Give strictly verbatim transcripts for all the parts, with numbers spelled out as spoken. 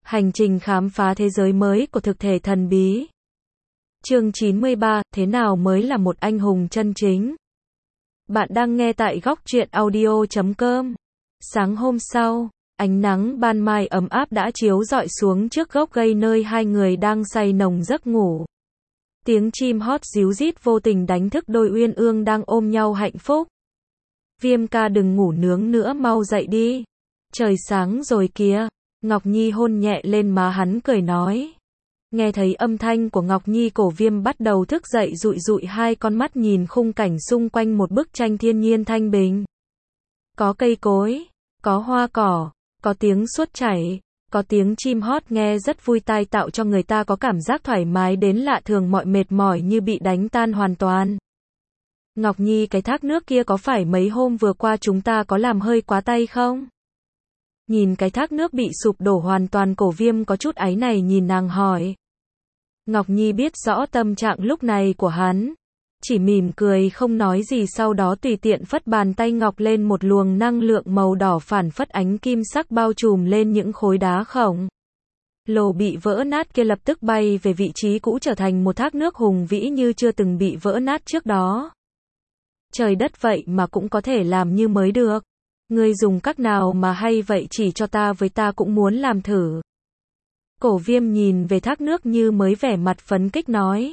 Hành trình khám phá thế giới mới của thực thể thần bí. Chương chín mươi ba, thế nào mới là một anh hùng chân chính? Bạn đang nghe tại góc truyện audio chấm com. Sáng hôm sau, ánh nắng ban mai ấm áp đã chiếu rọi xuống trước gốc cây nơi hai người đang say nồng giấc ngủ. Tiếng chim hót ríu rít vô tình đánh thức đôi uyên ương đang ôm nhau hạnh phúc. Viêm ca đừng ngủ nướng nữa, mau dậy đi. Trời sáng rồi kìa. Ngọc Nhi hôn nhẹ lên má hắn cười nói. Nghe thấy âm thanh của Ngọc Nhi, Cổ Viêm bắt đầu thức dậy, dụi dụi hai con mắt nhìn khung cảnh xung quanh một bức tranh thiên nhiên thanh bình. Có cây cối, có hoa cỏ, có tiếng suốt chảy, có tiếng chim hót nghe rất vui tai, tạo cho người ta có cảm giác thoải mái đến lạ thường, mọi mệt mỏi như bị đánh tan hoàn toàn. Ngọc Nhi, cái thác nước kia có phải mấy hôm vừa qua chúng ta có làm hơi quá tay không? Nhìn cái thác nước bị sụp đổ hoàn toàn, Cổ Viêm có chút áy náy nhìn nàng hỏi. Ngọc Nhi biết rõ tâm trạng lúc này của hắn, chỉ mỉm cười không nói gì, sau đó tùy tiện phất bàn tay ngọc lên, một luồng năng lượng màu đỏ phản phất ánh kim sắc bao trùm lên những khối đá khổng lồ bị vỡ nát kia, lập tức bay về vị trí cũ, trở thành một thác nước hùng vĩ như chưa từng bị vỡ nát trước đó. Trời đất, vậy mà cũng có thể làm như mới được. Ngươi dùng cách nào mà hay vậy, chỉ cho ta với, ta cũng muốn làm thử. Cổ Viêm nhìn về thác nước như mới, vẻ mặt phấn khích nói.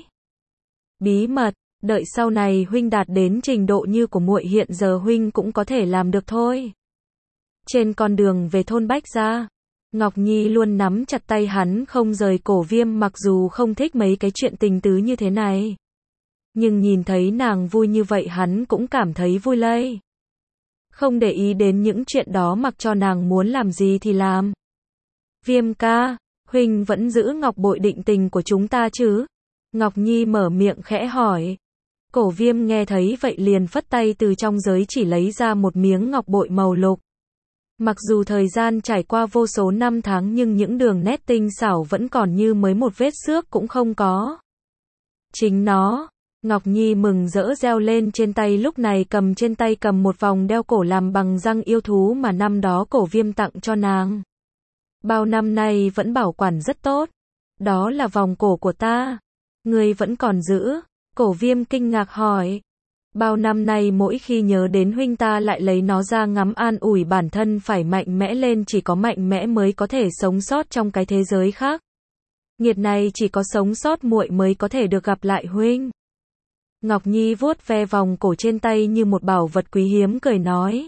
Bí mật, đợi sau này huynh đạt đến trình độ như của muội hiện giờ, huynh cũng có thể làm được thôi. Trên con đường về thôn Bách Gia, Ngọc Nhi luôn nắm chặt tay hắn không rời. Cổ Viêm mặc dù không thích mấy cái chuyện tình tứ như thế này, nhưng nhìn thấy nàng vui như vậy hắn cũng cảm thấy vui lây. Không để ý đến những chuyện đó, mặc cho nàng muốn làm gì thì làm. Viêm ca, huynh vẫn giữ ngọc bội định tình của chúng ta chứ? Ngọc Nhi mở miệng khẽ hỏi. Cổ Viêm nghe thấy vậy liền phất tay, từ trong giới chỉ lấy ra một miếng ngọc bội màu lục. Mặc dù thời gian trải qua vô số năm tháng nhưng những đường nét tinh xảo vẫn còn như mới, một vết xước cũng không có. Chính nó. Ngọc Nhi mừng rỡ reo lên, trên tay lúc này cầm trên tay cầm một vòng đeo cổ làm bằng răng yêu thú mà năm đó Cổ Viêm tặng cho nàng. Bao năm nay vẫn bảo quản rất tốt. Đó là vòng cổ của ta. Ngươi vẫn còn giữ? Cổ Viêm kinh ngạc hỏi. Bao năm nay mỗi khi nhớ đến huynh ta lại lấy nó ra ngắm, an ủi bản thân phải mạnh mẽ lên, chỉ có mạnh mẽ mới có thể sống sót trong cái thế giới khác. Nghiệt này chỉ có sống sót muội mới có thể được gặp lại huynh. Ngọc Nhi vuốt ve vòng cổ trên tay như một bảo vật quý hiếm, cười nói.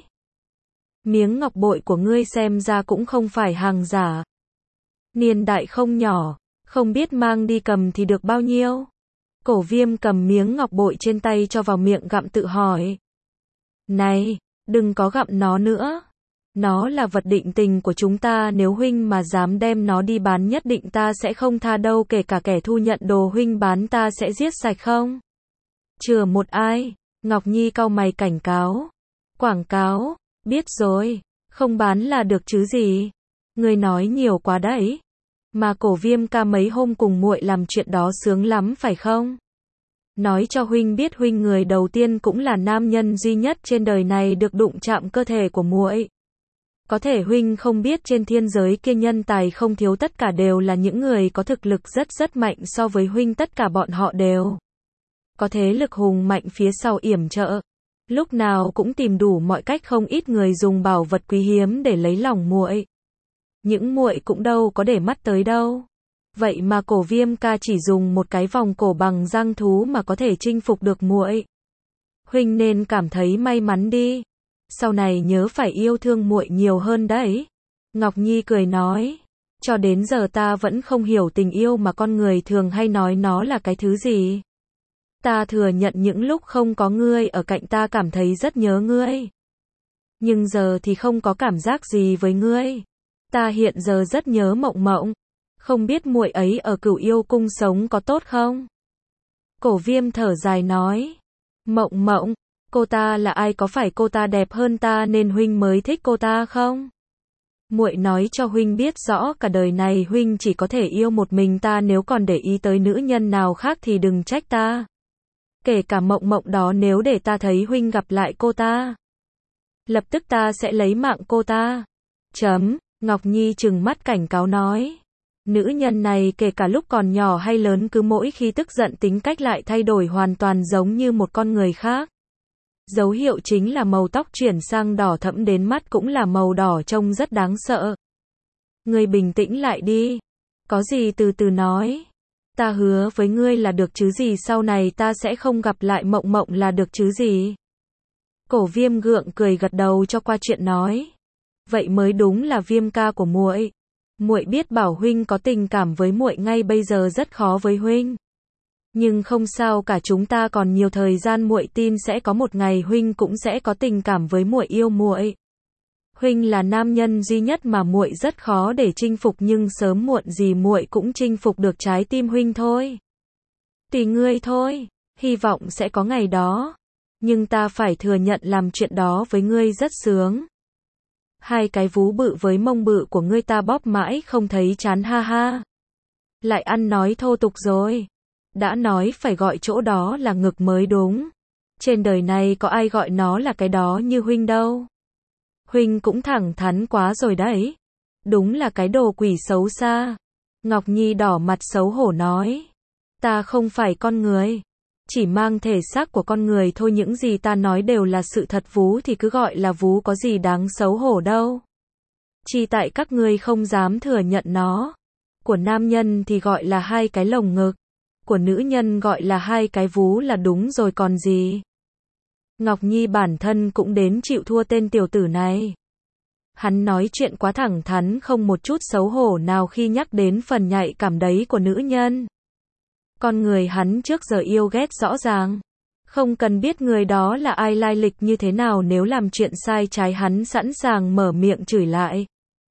Miếng ngọc bội của ngươi xem ra cũng không phải hàng giả. Niên đại không nhỏ, không biết mang đi cầm thì được bao nhiêu. Cổ Viêm cầm miếng ngọc bội trên tay cho vào miệng gặm, tự hỏi. Này, đừng có gặm nó nữa. Nó là vật định tình của chúng ta, nếu huynh mà dám đem nó đi bán nhất định ta sẽ không tha đâu, kể cả kẻ thu nhận đồ huynh bán ta sẽ giết sạch không? Chừa một ai? Ngọc Nhi cau mày cảnh cáo. Quảng cáo, biết rồi, không bán là được chứ gì. Ngươi nói nhiều quá đấy. Mà Cổ Viêm ca mấy hôm cùng muội làm chuyện đó sướng lắm phải không? Nói cho huynh biết, huynh người đầu tiên cũng là nam nhân duy nhất trên đời này được đụng chạm cơ thể của muội. Có thể huynh không biết, trên thiên giới kia nhân tài không thiếu, tất cả đều là những người có thực lực rất rất mạnh so với huynh, tất cả bọn họ đều có thế lực hùng mạnh phía sau yểm trợ, lúc nào cũng tìm đủ mọi cách, không ít người dùng bảo vật quý hiếm để lấy lòng muội. Những muội cũng đâu có để mắt tới đâu. Vậy mà Cổ Viêm ca chỉ dùng một cái vòng cổ bằng răng thú mà có thể chinh phục được muội. Huynh nên cảm thấy may mắn đi. Sau này nhớ phải yêu thương muội nhiều hơn đấy. Ngọc Nhi cười nói. Cho đến giờ ta vẫn không hiểu tình yêu mà con người thường hay nói nó là cái thứ gì. Ta thừa nhận những lúc không có ngươi ở cạnh ta cảm thấy rất nhớ ngươi. Nhưng giờ thì không có cảm giác gì với ngươi. Ta hiện giờ rất nhớ Mộng Mộng. Không biết muội ấy ở Cửu Yêu Cung sống có tốt không? Cổ Viêm thở dài nói. Mộng Mộng, cô ta là ai, có phải cô ta đẹp hơn ta nên huynh mới thích cô ta không? Muội nói cho huynh biết rõ, cả đời này huynh chỉ có thể yêu một mình ta, nếu còn để ý tới nữ nhân nào khác thì đừng trách ta. Kể cả Mộng Mộng đó, nếu để ta thấy huynh gặp lại cô ta, lập tức ta sẽ lấy mạng cô ta. Chấm. Ngọc Nhi trừng mắt cảnh cáo nói. Nữ nhân này kể cả lúc còn nhỏ hay lớn cứ mỗi khi tức giận tính cách lại thay đổi hoàn toàn giống như một con người khác. Dấu hiệu chính là màu tóc chuyển sang đỏ thẫm đến mắt cũng là màu đỏ trông rất đáng sợ. Ngươi bình tĩnh lại đi. Có gì từ từ nói. Ta hứa với ngươi là được chứ gì, sau này ta sẽ không gặp lại Mộng Mộng là được chứ gì. Cổ Viêm gượng cười gật đầu cho qua chuyện nói. Vậy mới đúng là Viêm ca của muội. Muội biết bảo huynh có tình cảm với muội ngay bây giờ rất khó với huynh. Nhưng không sao cả, chúng ta còn nhiều thời gian, muội tin sẽ có một ngày huynh cũng sẽ có tình cảm với muội, yêu muội. Huynh là nam nhân duy nhất mà muội rất khó để chinh phục, nhưng sớm muộn gì muội cũng chinh phục được trái tim huynh thôi. Tùy ngươi thôi, hy vọng sẽ có ngày đó. Nhưng ta phải thừa nhận làm chuyện đó với ngươi rất sướng. Hai cái vú bự với mông bự của ngươi ta bóp mãi không thấy chán, ha ha. Lại ăn nói thô tục rồi. Đã nói phải gọi chỗ đó là ngực mới đúng. Trên đời này có ai gọi nó là cái đó như huynh đâu. Huynh cũng thẳng thắn quá rồi đấy. Đúng là cái đồ quỷ xấu xa. Ngọc Nhi đỏ mặt xấu hổ nói. Ta không phải con người. Chỉ mang thể xác của con người thôi, những gì ta nói đều là sự thật, vú thì cứ gọi là vú, có gì đáng xấu hổ đâu. Chỉ tại các ngươi không dám thừa nhận nó. Của nam nhân thì gọi là hai cái lồng ngực. Của nữ nhân gọi là hai cái vú là đúng rồi còn gì. Ngọc Nhi bản thân cũng đến chịu thua tên tiểu tử này. Hắn nói chuyện quá thẳng thắn, không một chút xấu hổ nào khi nhắc đến phần nhạy cảm đấy của nữ nhân. Con người hắn trước giờ yêu ghét rõ ràng. Không cần biết người đó là ai, lai lịch như thế nào, nếu làm chuyện sai trái hắn sẵn sàng mở miệng chửi lại.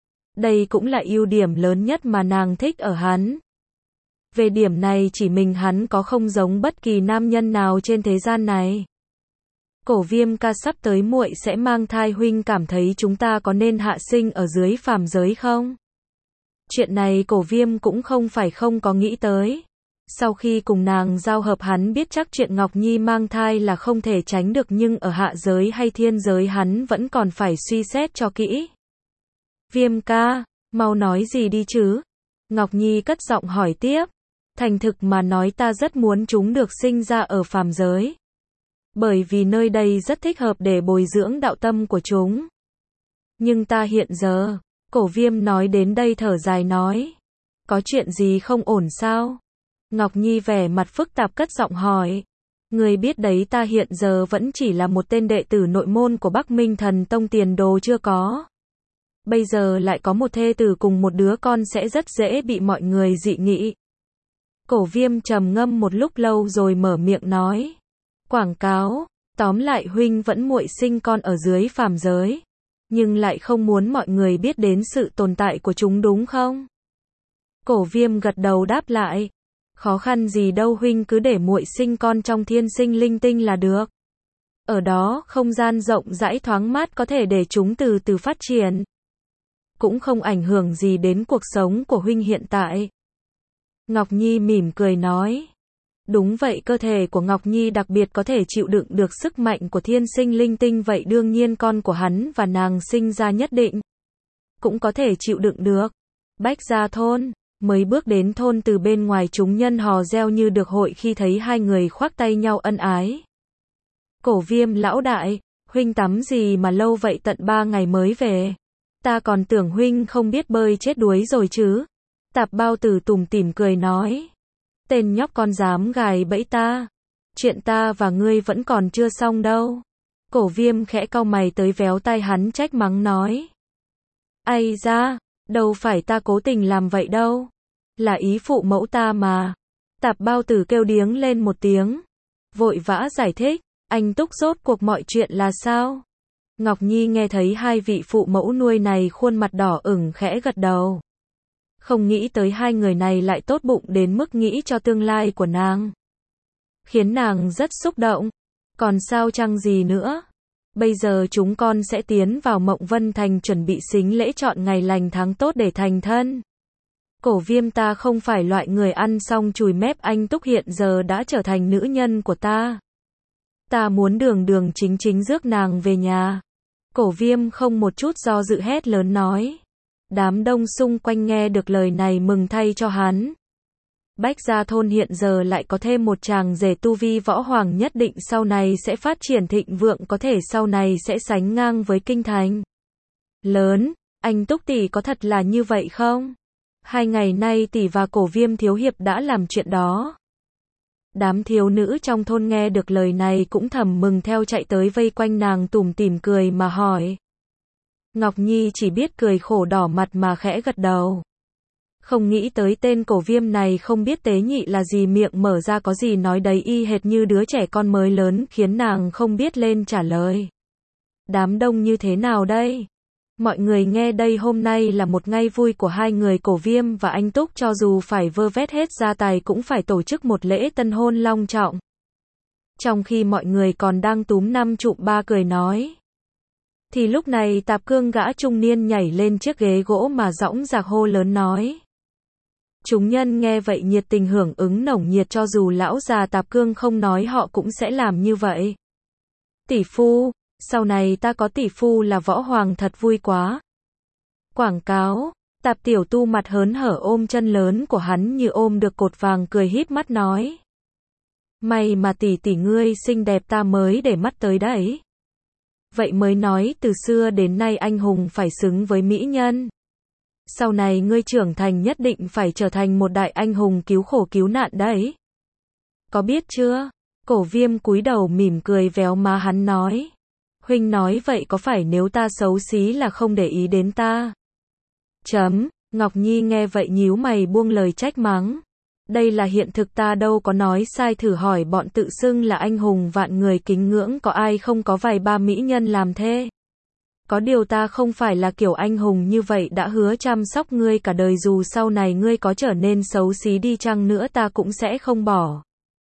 Đây cũng là ưu điểm lớn nhất mà nàng thích ở hắn. Về điểm này chỉ mình hắn có, không giống bất kỳ nam nhân nào trên thế gian này. Cổ Viêm ca, sắp tới muội sẽ mang thai, huynh cảm thấy chúng ta có nên hạ sinh ở dưới phàm giới không? Chuyện này Cổ Viêm cũng không phải không có nghĩ tới. Sau khi cùng nàng giao hợp hắn biết chắc chuyện Ngọc Nhi mang thai là không thể tránh được, nhưng ở hạ giới hay thiên giới hắn vẫn còn phải suy xét cho kỹ. Viêm ca, mau nói gì đi chứ? Ngọc Nhi cất giọng hỏi tiếp. Thành thực mà nói, ta rất muốn chúng được sinh ra ở phàm giới. Bởi vì nơi đây rất thích hợp để bồi dưỡng đạo tâm của chúng. Nhưng ta hiện giờ, Cổ Viêm nói đến đây thở dài nói. Có chuyện gì không ổn sao? Ngọc Nhi vẻ mặt phức tạp cất giọng hỏi. Người biết đấy, ta hiện giờ vẫn chỉ là một tên đệ tử nội môn của Bắc Minh Thần Tông, tiền đồ chưa có. Bây giờ lại có một thê tử cùng một đứa con sẽ rất dễ bị mọi người dị nghị. Cổ Viêm trầm ngâm một lúc lâu rồi mở miệng nói. Quảng cáo, tóm lại huynh vẫn muội sinh con ở dưới phàm giới. Nhưng lại không muốn mọi người biết đến sự tồn tại của chúng đúng không? Cổ Viêm gật đầu đáp lại. Khó khăn gì đâu huynh, cứ để muội sinh con trong thiên sinh linh tinh là được. Ở đó không gian rộng rãi thoáng mát, có thể để chúng từ từ phát triển. Cũng không ảnh hưởng gì đến cuộc sống của huynh hiện tại. Ngọc Nhi mỉm cười nói. Đúng vậy, cơ thể của Ngọc Nhi đặc biệt có thể chịu đựng được sức mạnh của thiên sinh linh tinh, vậy đương nhiên con của hắn và nàng sinh ra nhất định cũng có thể chịu đựng được. Bách Gia thôn. Mới bước đến thôn, từ bên ngoài chúng nhân hò reo như được hội khi thấy hai người khoác tay nhau ân ái. Cổ Viêm lão đại, huynh tắm gì mà lâu vậy, tận ba ngày mới về. Ta còn tưởng huynh không biết bơi chết đuối rồi chứ. Tạp Bao Tử tủm tỉm cười nói. Tên nhóc con dám gài bẫy ta. Chuyện ta và ngươi vẫn còn chưa xong đâu. Cổ Viêm khẽ cau mày tới véo tai hắn trách mắng nói. Ai da, đâu phải ta cố tình làm vậy đâu. Là ý phụ mẫu ta mà. Tạp Bao Tử kêu điếng lên một tiếng. Vội vã giải thích. Anh Túc, rốt cuộc mọi chuyện là sao? Ngọc Nhi nghe thấy hai vị phụ mẫu nuôi này khuôn mặt đỏ ửng khẽ gật đầu. Không nghĩ tới hai người này lại tốt bụng đến mức nghĩ cho tương lai của nàng. Khiến nàng rất xúc động. Còn sao chăng gì nữa? Bây giờ chúng con sẽ tiến vào Mộng Vân Thành chuẩn bị sính lễ chọn ngày lành tháng tốt để thành thân. Cổ Viêm, ta không phải loại người ăn xong chùi mép, anh Túc hiện giờ đã trở thành nữ nhân của ta. Ta muốn đường đường chính chính rước nàng về nhà. Cổ Viêm không một chút do dự hét lớn nói. Đám đông xung quanh nghe được lời này mừng thay cho hắn. Bách Gia Thôn hiện giờ lại có thêm một chàng rể tu vi võ hoàng nhất định sau này sẽ phát triển thịnh vượng, có thể sau này sẽ sánh ngang với kinh thành lớn. Anh Túc tỷ có thật là như vậy không? Hai ngày nay tỷ và Cổ Viêm thiếu hiệp đã làm chuyện đó. Đám thiếu nữ trong thôn nghe được lời này cũng thầm mừng theo chạy tới vây quanh nàng tủm tỉm cười mà hỏi. Ngọc Nhi chỉ biết cười khổ đỏ mặt mà khẽ gật đầu. Không nghĩ tới tên Cổ Viêm này không biết tế nhị là gì, miệng mở ra có gì nói đấy, y hệt như đứa trẻ con mới lớn, khiến nàng không biết lên trả lời. Đám đông như thế nào đây? Mọi người nghe đây, hôm nay là một ngày vui của hai người Cổ Viêm và anh Túc, cho dù phải vơ vét hết gia tài cũng phải tổ chức một lễ tân hôn long trọng. Trong khi mọi người còn đang túm năm chụm ba cười nói, thì lúc này Tạp Cương gã trung niên nhảy lên chiếc ghế gỗ mà dõng dạc hô lớn nói. Chúng nhân nghe vậy nhiệt tình hưởng ứng nồng nhiệt, cho dù lão già Tạp Cương không nói họ cũng sẽ làm như vậy. Tỷ phu, sau này ta có tỷ phu là võ hoàng thật vui quá. Quảng cáo, Tạp Tiểu Tu mặt hớn hở ôm chân lớn của hắn như ôm được cột vàng, cười híp mắt nói. May mà tỷ tỷ ngươi xinh đẹp ta mới để mắt tới đấy. Vậy mới nói từ xưa đến nay anh hùng phải xứng với mỹ nhân. Sau này ngươi trưởng thành nhất định phải trở thành một đại anh hùng cứu khổ cứu nạn đấy. Có biết chưa? Cổ Viêm cúi đầu mỉm cười véo má hắn nói. Huynh nói vậy có phải nếu ta xấu xí là không để ý đến ta? Chấm, Ngọc Nhi nghe vậy nhíu mày buông lời trách mắng. Đây là hiện thực, ta đâu có nói sai, thử hỏi bọn tự xưng là anh hùng vạn người kính ngưỡng có ai không có vài ba mỹ nhân làm thế? Có điều ta không phải là kiểu anh hùng như vậy, đã hứa chăm sóc ngươi cả đời, dù sau này ngươi có trở nên xấu xí đi chăng nữa ta cũng sẽ không bỏ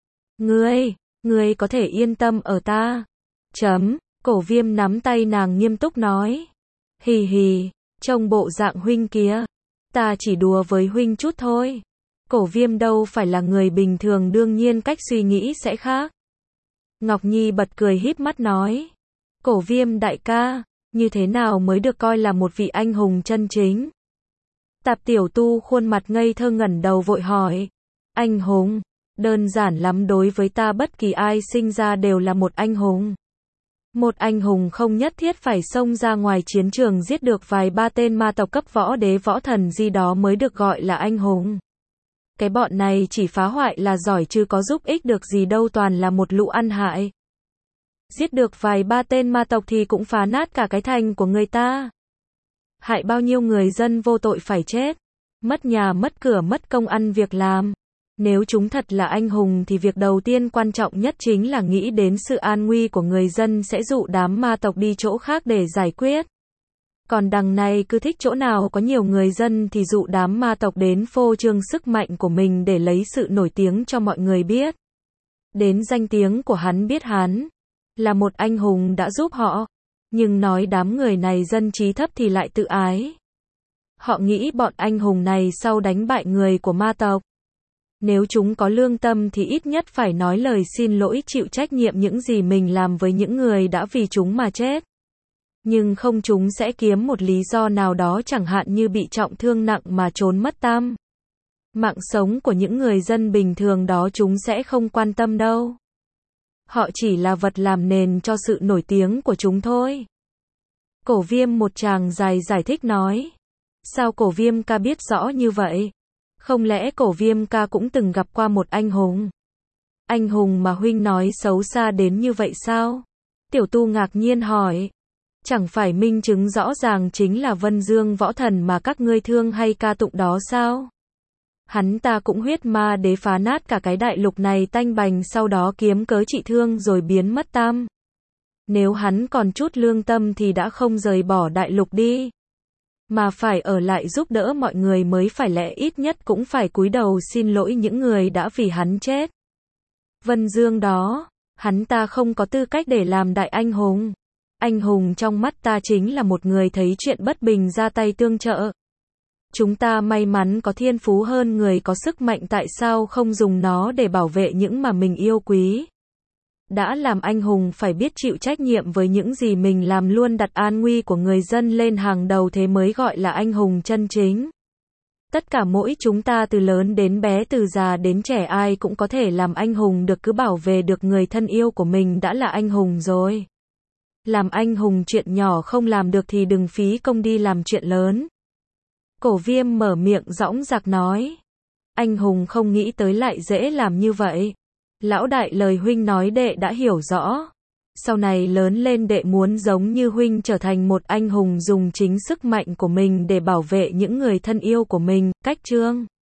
ngươi, ngươi có thể yên tâm ở ta. Chấm, Cổ Viêm nắm tay nàng nghiêm túc nói. Hì hì, trông bộ dạng huynh kia, ta chỉ đùa với huynh chút thôi. Cổ Viêm đâu phải là người bình thường, đương nhiên cách suy nghĩ sẽ khác. Ngọc Nhi bật cười híp mắt nói. Cổ Viêm đại ca, như thế nào mới được coi là một vị anh hùng chân chính? Tạp Tiểu Tu khuôn mặt ngây thơ ngẩng đầu vội hỏi. Anh hùng? Đơn giản lắm, đối với ta bất kỳ ai sinh ra đều là một anh hùng. Một anh hùng không nhất thiết phải xông ra ngoài chiến trường giết được vài ba tên ma tộc cấp võ đế võ thần gì đó mới được gọi là anh hùng. Cái bọn này chỉ phá hoại là giỏi chứ có giúp ích được gì đâu, toàn là một lũ ăn hại. Giết được vài ba tên ma tộc thì cũng phá nát cả cái thành của người ta. Hại bao nhiêu người dân vô tội phải chết. Mất nhà mất cửa mất công ăn việc làm. Nếu chúng thật là anh hùng thì việc đầu tiên quan trọng nhất chính là nghĩ đến sự an nguy của người dân, sẽ dụ đám ma tộc đi chỗ khác để giải quyết. Còn đằng này cứ thích chỗ nào có nhiều người dân thì dụ đám ma tộc đến phô trương sức mạnh của mình để lấy sự nổi tiếng cho mọi người biết. Đến danh tiếng của hắn, biết hắn là một anh hùng đã giúp họ. Nhưng nói đám người này dân trí thấp thì lại tự ái. Họ nghĩ bọn anh hùng này sau đánh bại người của ma tộc, nếu chúng có lương tâm thì ít nhất phải nói lời xin lỗi, chịu trách nhiệm những gì mình làm với những người đã vì chúng mà chết. Nhưng không, chúng sẽ kiếm một lý do nào đó, chẳng hạn như bị trọng thương nặng mà trốn mất tăm. Mạng sống của những người dân bình thường đó chúng sẽ không quan tâm đâu. Họ chỉ là vật làm nền cho sự nổi tiếng của chúng thôi. Cổ Viêm một tràng dài giải thích nói. Sao Cổ Viêm ca biết rõ như vậy? Không lẽ Cổ Viêm ca cũng từng gặp qua một anh hùng? Anh hùng mà huynh nói xấu xa đến như vậy sao? Tiểu Tu ngạc nhiên hỏi. Chẳng phải minh chứng rõ ràng chính là Vân Dương võ thần mà các ngươi thương hay ca tụng đó sao? Hắn ta cũng huyết ma đế phá nát cả cái đại lục này tanh bành, sau đó kiếm cớ trị thương rồi biến mất tam. Nếu hắn còn chút lương tâm thì đã không rời bỏ đại lục đi, mà phải ở lại giúp đỡ mọi người mới phải, lẽ ít nhất cũng phải cúi đầu xin lỗi những người đã vì hắn chết. Vân Dương đó, hắn ta không có tư cách để làm đại anh hùng. Anh hùng trong mắt ta chính là một người thấy chuyện bất bình ra tay tương trợ. Chúng ta may mắn có thiên phú hơn người có sức mạnh, tại sao không dùng nó để bảo vệ những mà mình yêu quý? Đã làm anh hùng phải biết chịu trách nhiệm với những gì mình làm, luôn đặt an nguy của người dân lên hàng đầu, thế mới gọi là anh hùng chân chính. Tất cả mỗi chúng ta từ lớn đến bé, từ già đến trẻ, ai cũng có thể làm anh hùng được, cứ bảo vệ được người thân yêu của mình đã là anh hùng rồi. Làm anh hùng chuyện nhỏ không làm được thì đừng phí công đi làm chuyện lớn. Cổ Viêm mở miệng dõng dạc nói. Anh hùng không nghĩ tới lại dễ làm như vậy. Lão đại, lời huynh nói đệ đã hiểu rõ. Sau này lớn lên đệ muốn giống như huynh, trở thành một anh hùng, dùng chính sức mạnh của mình để bảo vệ những người thân yêu của mình. Cách chương